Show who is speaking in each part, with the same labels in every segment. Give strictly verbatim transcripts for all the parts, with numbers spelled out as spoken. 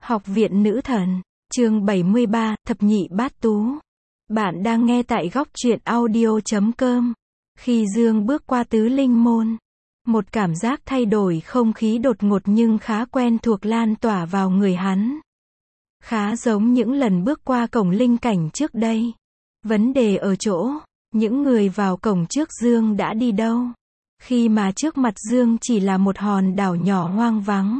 Speaker 1: Học viện Nữ Thần, chương bảy mươi ba, Thập nhị bát tú. Bạn đang nghe tại góc truyện audio chấm com. Khi Dương bước qua tứ linh môn, một cảm giác thay đổi không khí đột ngột nhưng khá quen thuộc lan tỏa vào người hắn. Khá giống những lần bước qua cổng linh cảnh trước đây. Vấn đề ở chỗ, những người vào cổng trước Dương đã đi đâu? Khi mà trước mặt Dương chỉ là một hòn đảo nhỏ hoang vắng.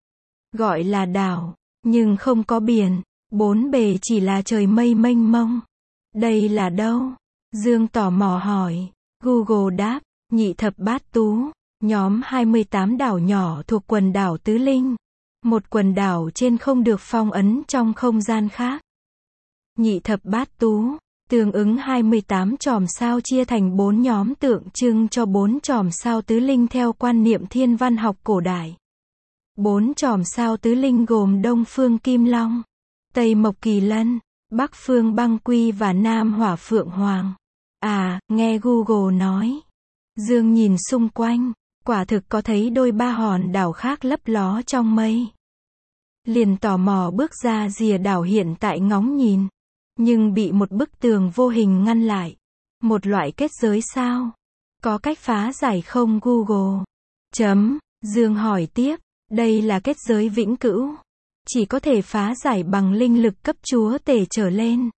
Speaker 1: Gọi là đảo, nhưng không có biển, bốn bề chỉ là trời mây mênh mông. Đây là đâu? Dương tò mò hỏi. Google đáp, nhị thập bát tú, nhóm hai mươi tám đảo nhỏ thuộc quần đảo Tứ Linh. Một quần đảo trên không được phong ấn trong không gian khác. Nhị thập bát tú, tương ứng hai mươi tám chòm sao chia thành bốn nhóm tượng trưng cho bốn chòm sao tứ linh theo quan niệm thiên văn học cổ đại. Bốn chòm sao tứ linh gồm Đông Phương Kim Long, Tây Mộc Kỳ Lân, Bắc Phương Băng Quy và Nam Hỏa Phượng Hoàng. À, nghe Google nói. Dương nhìn xung quanh, quả thực có thấy đôi ba hòn đảo khác lấp ló trong mây. Liền tò mò bước ra rìa đảo hiện tại ngóng nhìn, nhưng bị một bức tường vô hình ngăn lại. Một loại kết giới sao? Có cách phá giải không Google? Chấm, Dương hỏi tiếp, đây là kết giới vĩnh cửu. Chỉ có thể phá giải bằng linh lực cấp chúa tể trở lên.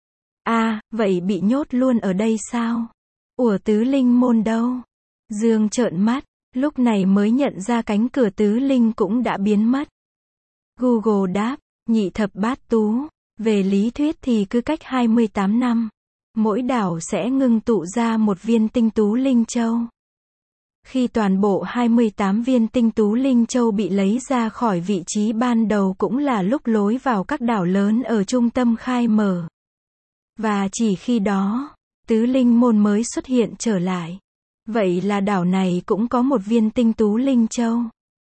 Speaker 1: À, vậy bị nhốt luôn ở đây sao? Ủa tứ linh môn đâu? Dương trợn mắt, lúc này mới nhận ra cánh cửa tứ linh cũng đã biến mất. Google đáp, nhị thập bát tú, về lý thuyết thì cứ cách hai mươi tám năm, mỗi đảo sẽ ngưng tụ ra một viên tinh tú linh châu. Khi toàn bộ hai mươi tám viên tinh tú linh châu bị lấy ra khỏi vị trí ban đầu cũng là lúc lối vào các đảo lớn ở trung tâm khai mở. Và chỉ khi đó, tứ linh môn mới xuất hiện trở lại. Vậy là đảo này cũng có một viên tinh tú linh châu.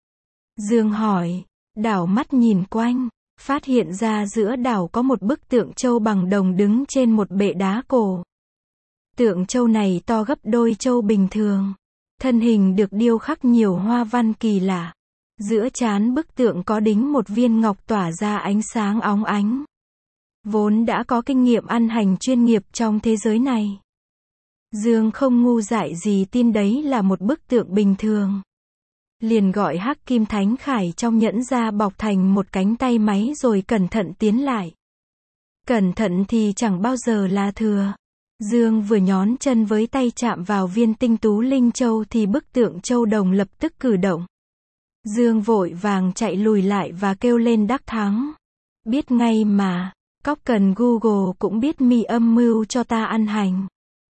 Speaker 1: Dương hỏi, đảo mắt nhìn quanh, phát hiện ra giữa đảo có một bức tượng châu bằng đồng đứng trên một bệ đá cổ. Tượng châu này to gấp đôi châu bình thường. Thân hình được điêu khắc nhiều hoa văn kỳ lạ. Giữa trán bức tượng có đính một viên ngọc tỏa ra ánh sáng óng ánh. Vốn đã có kinh nghiệm ăn hành chuyên nghiệp trong thế giới này. Dương không ngu dại gì tin đấy là một bức tượng bình thường. Liền gọi Hắc Kim Thánh Khải trong nhẫn ra bọc thành một cánh tay máy rồi cẩn thận tiến lại. Cẩn thận thì chẳng bao giờ là thừa. Dương vừa nhón chân với tay chạm vào viên tinh tú linh châu thì bức tượng châu đồng lập tức cử động. Dương vội vàng chạy lùi lại và kêu lên đắc thắng. Biết ngay mà, cóc cần Google cũng biết mi âm mưu cho ta ăn hành.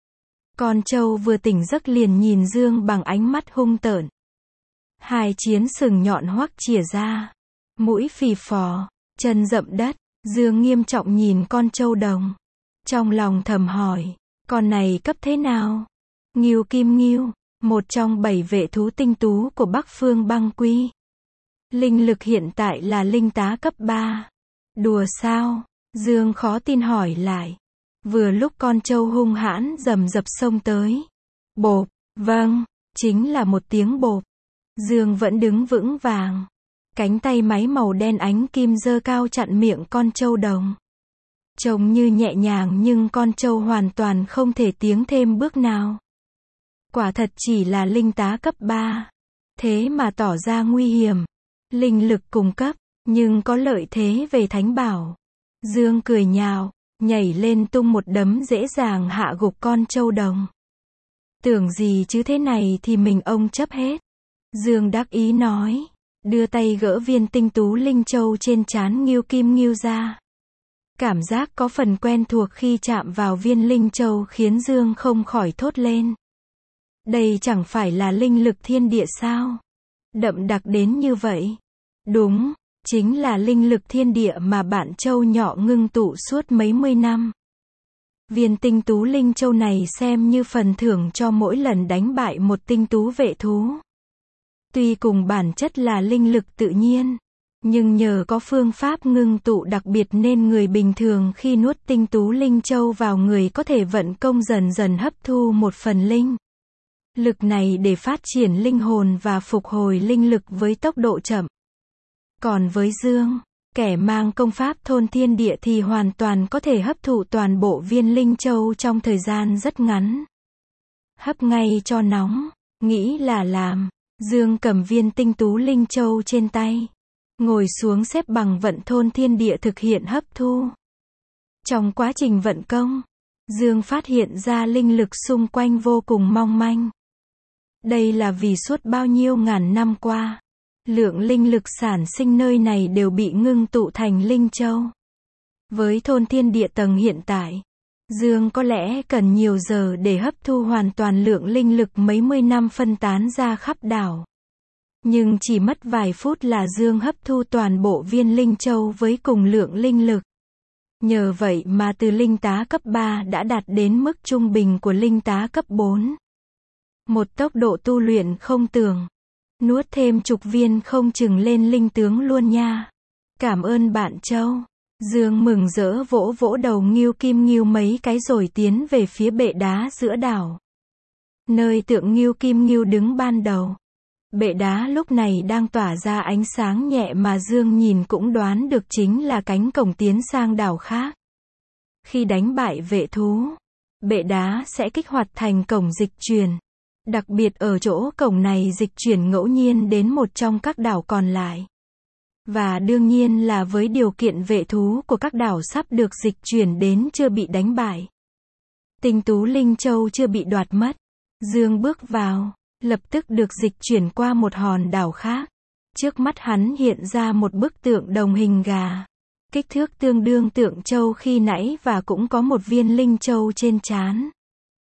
Speaker 1: Con trâu vừa tỉnh giấc liền nhìn Dương bằng ánh mắt hung tợn. Hai chiến sừng nhọn hoắc chìa ra, mũi phì phò, chân dậm đất. Dương nghiêm trọng nhìn con trâu đồng. Trong lòng thầm hỏi, con này cấp thế nào? Ngưu Kim Ngưu, một trong bảy vệ thú tinh tú của Bắc Phương Băng Quy. Linh lực hiện tại là linh tá cấp ba. Đùa sao? Dương khó tin hỏi lại. Vừa lúc con trâu hung hãn rầm rập xông tới. Bộp, vâng, chính là một tiếng bộp. Dương vẫn đứng vững vàng. Cánh tay máy màu đen ánh kim giơ cao chặn miệng con trâu đồng. Trông như nhẹ nhàng nhưng con trâu hoàn toàn không thể tiến thêm bước nào. Quả thật chỉ là linh tá cấp ba. Thế mà tỏ ra nguy hiểm. Linh lực cùng cấp, nhưng có lợi thế về thánh bảo. Dương cười nhạo, nhảy lên tung một đấm dễ dàng hạ gục con trâu đồng. Tưởng gì chứ thế này thì mình ông chấp hết. Dương đắc ý nói, đưa tay gỡ viên tinh tú linh châu trên trán Ngưu Kim Ngưu ra. Cảm giác có phần quen thuộc khi chạm vào viên linh châu khiến Dương không khỏi thốt lên. Đây chẳng phải là linh lực thiên địa sao? Đậm đặc đến như vậy. Đúng, chính là linh lực thiên địa mà bạn trâu nhỏ ngưng tụ suốt mấy mươi năm. Viên tinh tú linh châu này xem như phần thưởng cho mỗi lần đánh bại một tinh tú vệ thú. Tuy cùng bản chất là linh lực tự nhiên, nhưng nhờ có phương pháp ngưng tụ đặc biệt nên người bình thường khi nuốt tinh tú linh châu vào người có thể vận công dần dần hấp thu một phần linh lực này để phát triển linh hồn và phục hồi linh lực với tốc độ chậm. Còn với Dương, Kẻ mang công pháp thôn thiên địa thì hoàn toàn có thể hấp thụ toàn bộ viên linh châu trong thời gian rất ngắn. Hấp ngay cho nóng, nghĩ là làm. Dương cầm viên tinh tú linh châu trên tay, ngồi xuống xếp bằng vận thôn thiên địa thực hiện hấp thu. Trong quá trình vận công, Dương phát hiện ra linh lực xung quanh vô cùng mong manh. Đây là vì suốt bao nhiêu ngàn năm qua, lượng linh lực sản sinh nơi này đều bị ngưng tụ thành linh châu. Với thôn thiên địa tầng hiện tại, Dương có lẽ cần nhiều giờ để hấp thu hoàn toàn lượng linh lực mấy mươi năm phân tán ra khắp đảo. Nhưng chỉ mất vài phút là Dương hấp thu toàn bộ viên linh châu với cùng lượng linh lực. Nhờ vậy mà từ linh tá cấp ba đã đạt đến mức trung bình của linh tá cấp bốn. Một tốc độ tu luyện không tưởng. Nuốt thêm chục viên không chừng lên linh tướng luôn nha. Cảm ơn bạn Châu. Dương mừng rỡ vỗ vỗ đầu Ngưu Kim Ngưu mấy cái rồi tiến về phía bệ đá giữa đảo. Nơi tượng Ngưu Kim Ngưu đứng ban đầu. Bệ đá lúc này đang tỏa ra ánh sáng nhẹ mà Dương nhìn cũng đoán được chính là cánh cổng tiến sang đảo khác. Khi đánh bại vệ thú, bệ đá sẽ kích hoạt thành cổng dịch chuyển. Đặc biệt ở chỗ cổng này dịch chuyển ngẫu nhiên đến một trong các đảo còn lại. Và đương nhiên là với điều kiện vệ thú của các đảo sắp được dịch chuyển đến chưa bị đánh bại. Tinh tú linh châu chưa bị đoạt mất. Dương bước vào, lập tức được dịch chuyển qua một hòn đảo khác. Trước mắt hắn hiện ra một bức tượng đồng hình gà. Kích thước tương đương tượng châu khi nãy và cũng có một viên linh châu trên trán.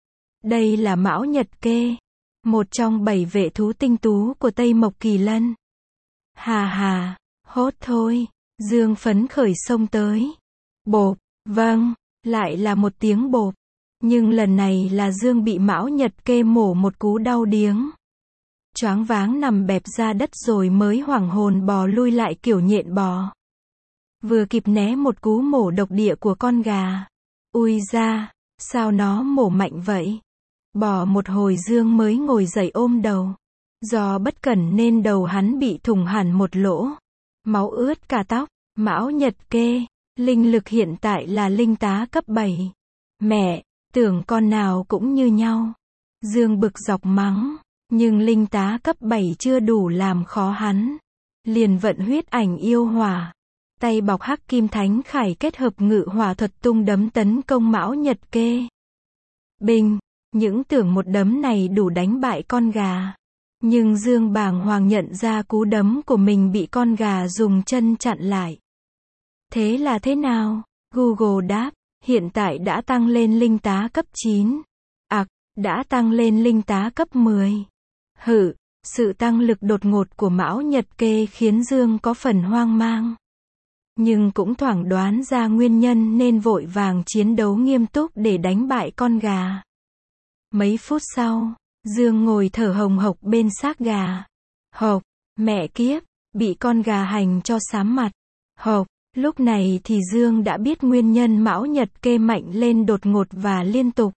Speaker 1: Đây là Mão Nhật Kê, một trong bảy vệ thú tinh tú của Tây Mộc Kỳ Lân. Hà hà, hốt thôi, Dương phấn khởi xông tới. Bộp, vâng, lại là một tiếng bộp. Nhưng lần này là Dương bị Mão Nhật Kê mổ một cú đau điếng. Choáng váng nằm bẹp ra đất rồi mới hoảng hồn bò lui lại kiểu nhện bò. Vừa kịp né một cú mổ độc địa của con gà. Ui da, sao nó mổ mạnh vậy? Bò một hồi Dương mới ngồi dậy ôm đầu. Do bất cẩn nên đầu hắn bị thủng hẳn một lỗ. Máu ướt cả tóc. Mão Nhật Kê, linh lực hiện tại là linh tá cấp bảy. Mẹ, tưởng con nào cũng như nhau. Dương bực dọc mắng. Nhưng linh tá cấp bảy chưa đủ làm khó hắn. Liền vận huyết ảnh yêu hỏa. Tay bọc hắc kim thánh khải kết hợp ngự hỏa thuật tung đấm tấn công Mão Nhật Kê. Bình, những tưởng một đấm này đủ đánh bại con gà. Nhưng Dương bàng hoàng nhận ra cú đấm của mình bị con gà dùng chân chặn lại. Thế là thế nào? Google đáp, hiện tại đã tăng lên linh tá cấp chín. Ặc, đã tăng lên linh tá cấp mười. Hự, sự tăng lực đột ngột của Mão Nhật Kê khiến Dương có phần hoang mang. Nhưng cũng thoảng đoán ra nguyên nhân nên vội vàng chiến đấu nghiêm túc để đánh bại con gà. Mấy phút sau, Dương ngồi thở hồng hộc bên xác gà. Hộc, mẹ kiếp, bị con gà hành cho xám mặt. Hộc, lúc này thì Dương đã biết nguyên nhân Mão Nhật Kê mạnh lên đột ngột và liên tục.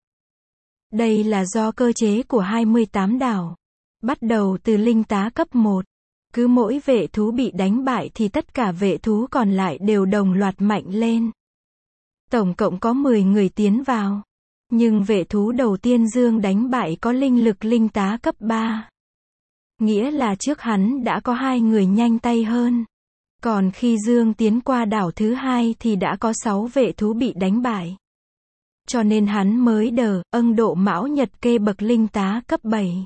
Speaker 1: Đây là do cơ chế của hai mươi tám đảo. Bắt đầu từ linh tá cấp một. Cứ mỗi vệ thú bị đánh bại thì tất cả vệ thú còn lại đều đồng loạt mạnh lên. Tổng cộng có mười người tiến vào. Nhưng vệ thú đầu tiên Dương đánh bại có linh lực linh tá cấp ba. Nghĩa là trước hắn đã có hai người nhanh tay hơn. Còn khi Dương tiến qua đảo thứ hai thì đã có sáu vệ thú bị đánh bại. Cho nên hắn mới đờ, âng độ Mão Nhật Kê bậc linh tá cấp bảy.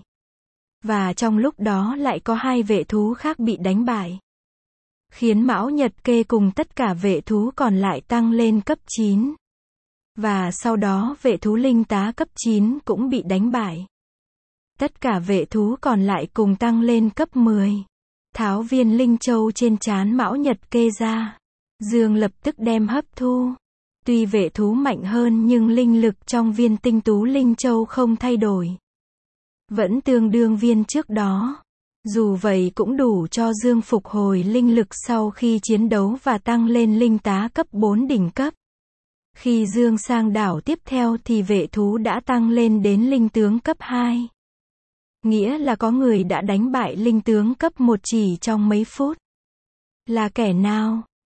Speaker 1: Và trong lúc đó lại có hai vệ thú khác bị đánh bại. Khiến Mão Nhật Kê cùng tất cả vệ thú còn lại tăng lên cấp chín. Và sau đó vệ thú linh tá cấp chín cũng bị đánh bại. Tất cả vệ thú còn lại cùng tăng lên cấp mười. Tháo viên linh châu trên trán Mão Nhật Kê ra. Dương lập tức đem hấp thu. Tuy vệ thú mạnh hơn nhưng linh lực trong viên tinh tú linh châu không thay đổi. Vẫn tương đương viên trước đó. Dù vậy cũng đủ cho Dương phục hồi linh lực sau khi chiến đấu và tăng lên linh tá cấp bốn đỉnh cấp. Khi Dương sang đảo tiếp theo thì vệ thú đã tăng lên đến linh tướng cấp hai. Nghĩa là có người đã đánh bại linh tướng cấp một chỉ trong mấy phút. Là kẻ nào?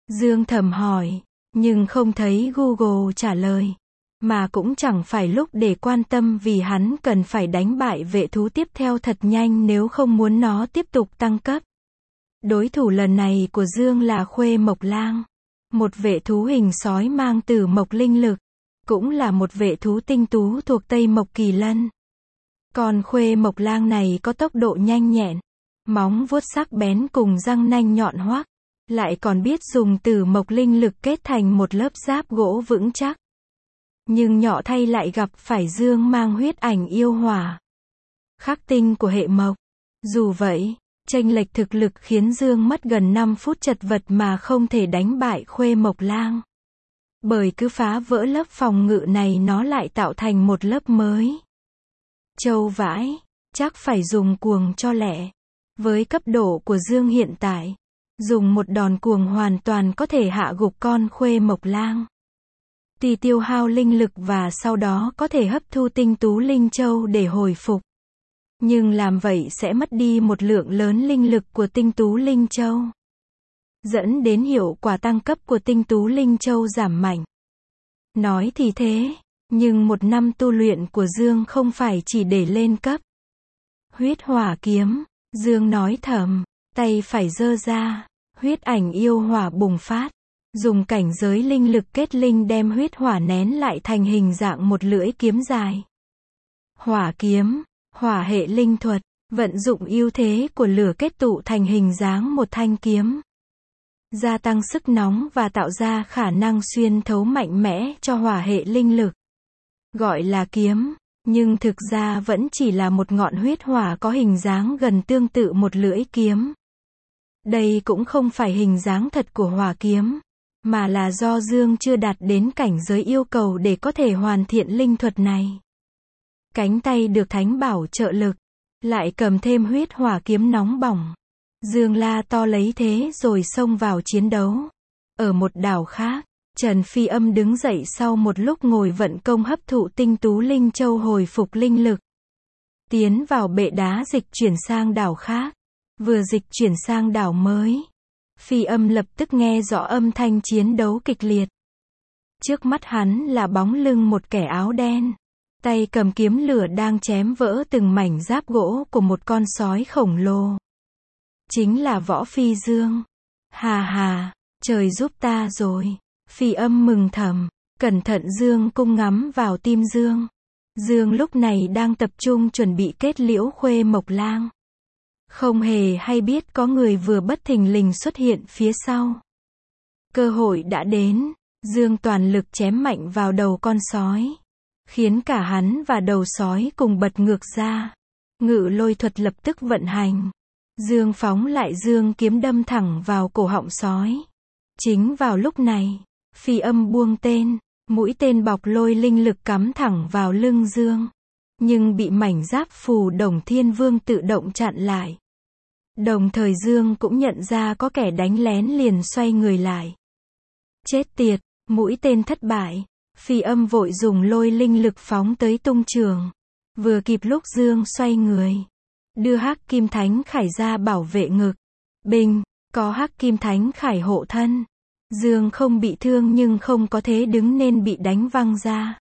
Speaker 1: Dương thầm hỏi, nhưng không thấy Google trả lời. Mà cũng chẳng phải lúc để quan tâm vì hắn cần phải đánh bại vệ thú tiếp theo thật nhanh nếu không muốn nó tiếp tục tăng cấp. Đối thủ lần này của Dương là Khuê Mộc Lang, một vệ thú hình sói mang tử mộc linh lực, cũng là một vệ thú tinh tú thuộc Tây Mộc Kỳ Lân. Còn Khuê Mộc Lang này có tốc độ nhanh nhẹn, móng vuốt sắc bén cùng răng nanh nhọn hoắt, lại còn biết dùng tử mộc linh lực kết thành một lớp giáp gỗ vững chắc. Nhưng nhỏ thay lại gặp phải Dương mang huyết ảnh yêu hỏa, khắc tinh của hệ mộc. Dù vậy, chênh lệch thực lực khiến Dương mất gần năm phút chật vật mà không thể đánh bại Khuê Mộc Lang. Bởi cứ phá vỡ lớp phòng ngự này nó lại tạo thành một lớp mới. Châu vãi, chắc phải dùng cuồng cho lẹ. Với cấp độ của Dương hiện tại, dùng một đòn cuồng hoàn toàn có thể hạ gục con Khuê Mộc Lang. Tuy tiêu hao linh lực và sau đó có thể hấp thu tinh tú linh châu để hồi phục. Nhưng làm vậy sẽ mất đi một lượng lớn linh lực của tinh tú linh châu, dẫn đến hiệu quả tăng cấp của tinh tú linh châu giảm mạnh. Nói thì thế, nhưng một năm tu luyện của Dương không phải chỉ để lên cấp. Huyết hỏa kiếm, Dương nói thầm, tay phải giơ ra, huyết ảnh yêu hỏa bùng phát, dùng cảnh giới linh lực kết linh đem huyết hỏa nén lại thành hình dạng một lưỡi kiếm dài. Hỏa kiếm, hỏa hệ linh thuật, vận dụng ưu thế của lửa kết tụ thành hình dáng một thanh kiếm. Gia tăng sức nóng và tạo ra khả năng xuyên thấu mạnh mẽ cho hỏa hệ linh lực. Gọi là kiếm, nhưng thực ra vẫn chỉ là một ngọn huyết hỏa có hình dáng gần tương tự một lưỡi kiếm. Đây cũng không phải hình dáng thật của hỏa kiếm, mà là do Dương chưa đạt đến cảnh giới yêu cầu để có thể hoàn thiện linh thuật này. Cánh tay được thánh bảo trợ lực, lại cầm thêm huyết hỏa kiếm nóng bỏng. Dương la to lấy thế rồi xông vào chiến đấu. Ở một đảo khác, Trần Phi Âm đứng dậy sau một lúc ngồi vận công hấp thụ tinh tú linh châu hồi phục linh lực. Tiến vào bệ đá dịch chuyển sang đảo khác. Vừa dịch chuyển sang đảo mới, Phi Âm lập tức nghe rõ âm thanh chiến đấu kịch liệt. Trước mắt hắn là bóng lưng một kẻ áo đen, tay cầm kiếm lửa đang chém vỡ từng mảnh giáp gỗ của một con sói khổng lồ. Chính là Võ Phi Dương. Hà hà, trời giúp ta rồi. Phi Âm mừng thầm, cẩn thận Dương cung ngắm vào tim Dương. Dương lúc này đang tập trung chuẩn bị kết liễu Khuê Mộc Lang. Không hề hay biết có người vừa bất thình lình xuất hiện phía sau. Cơ hội đã đến, Dương toàn lực chém mạnh vào đầu con sói, khiến cả hắn và đầu sói cùng bật ngược ra. Ngự lôi thuật lập tức vận hành. Dương phóng lại Dương kiếm đâm thẳng vào cổ họng sói. Chính vào lúc này, Phi Âm buông tên, mũi tên bọc lôi linh lực cắm thẳng vào lưng Dương. Nhưng bị mảnh giáp phù Đồng Thiên Vương tự động chặn lại. Đồng thời Dương cũng nhận ra có kẻ đánh lén liền xoay người lại. Chết tiệt, mũi tên thất bại. Phi Âm vội dùng lôi linh lực phóng tới tung trường. Vừa kịp lúc Dương xoay người, đưa Hắc Kim Thánh Khải ra bảo vệ ngực. Bình, có Hắc Kim Thánh Khải hộ thân. Dương không bị thương nhưng không có thế đứng nên bị đánh văng ra.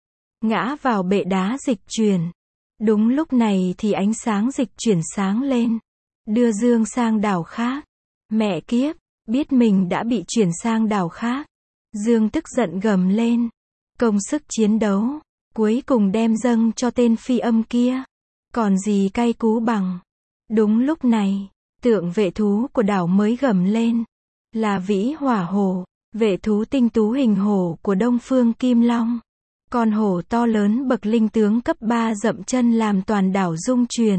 Speaker 1: Ngã vào bệ đá dịch chuyển. Đúng lúc này thì ánh sáng dịch chuyển sáng lên, đưa Dương sang đảo khác. Mẹ kiếp, biết mình đã bị chuyển sang đảo khác. Dương tức giận gầm lên. Công sức chiến đấu, cuối cùng đem dâng cho tên Phi Âm kia. Còn gì cay cú bằng. Đúng lúc này, tượng vệ thú của đảo mới gầm lên. Là Vĩ Hỏa Hổ, vệ thú tinh tú hình hổ của Đông Phương Kim Long. Con hổ to lớn bậc linh tướng cấp ba dậm chân làm toàn đảo rung chuyển.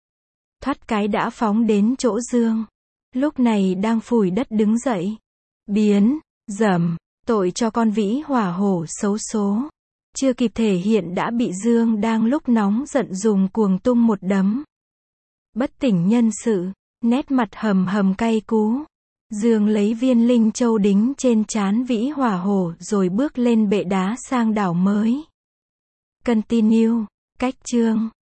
Speaker 1: Thoát cái đã phóng đến chỗ Dương. Lúc này đang phủi đất đứng dậy. Biến, dầm, tội cho con Vĩ Hỏa Hổ xấu số. Chưa kịp thể hiện đã bị Dương đang lúc nóng giận dùng cuồng tung một đấm. Bất tỉnh nhân sự, nét mặt hầm hầm cay cú. Dương lấy viên linh châu đính trên trán Vĩ Hỏa Hổ rồi bước lên bệ đá sang đảo mới. Continue, cách chương.